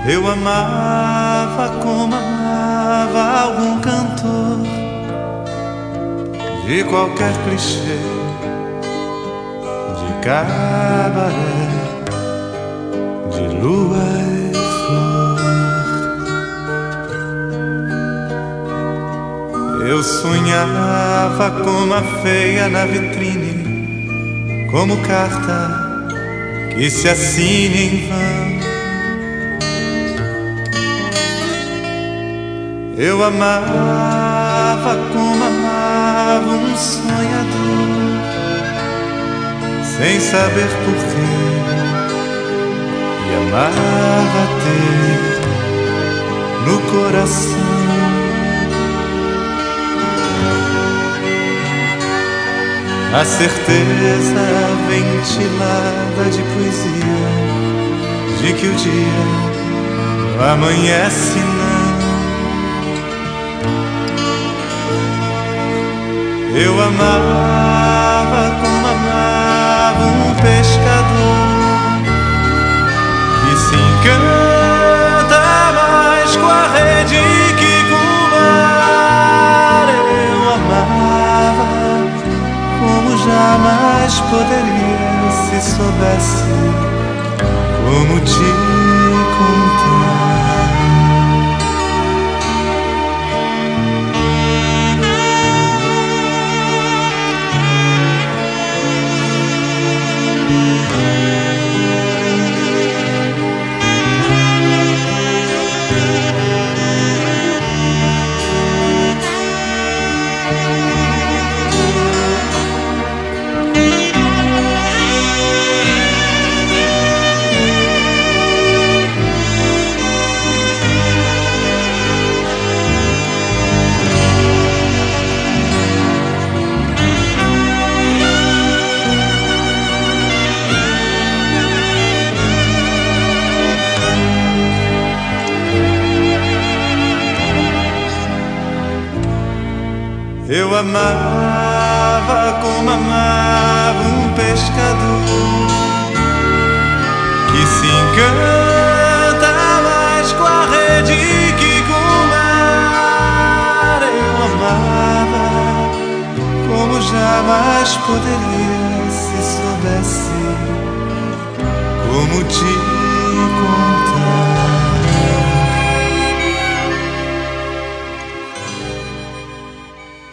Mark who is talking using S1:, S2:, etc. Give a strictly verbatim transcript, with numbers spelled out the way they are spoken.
S1: Eu amava como amava algum cantor de qualquer clichê, de cabaré, de lua e flor. Eu sonhava como a feia na vitrine, como carta que se assine em vão. Eu amava como amava um sonhador, sem saber porquê, e amava ter no coração a certeza ventilada de poesia de que o dia não amanhece não. Eu amava como amava um pescador que se encanta mais com a rede que com o mar. Eu amava como jamais poderia se soubesse como te contar. Eu amava como amava um pescador que se encanta mais com a rede que com o mar. Eu amava como jamais poderia se soubesse como te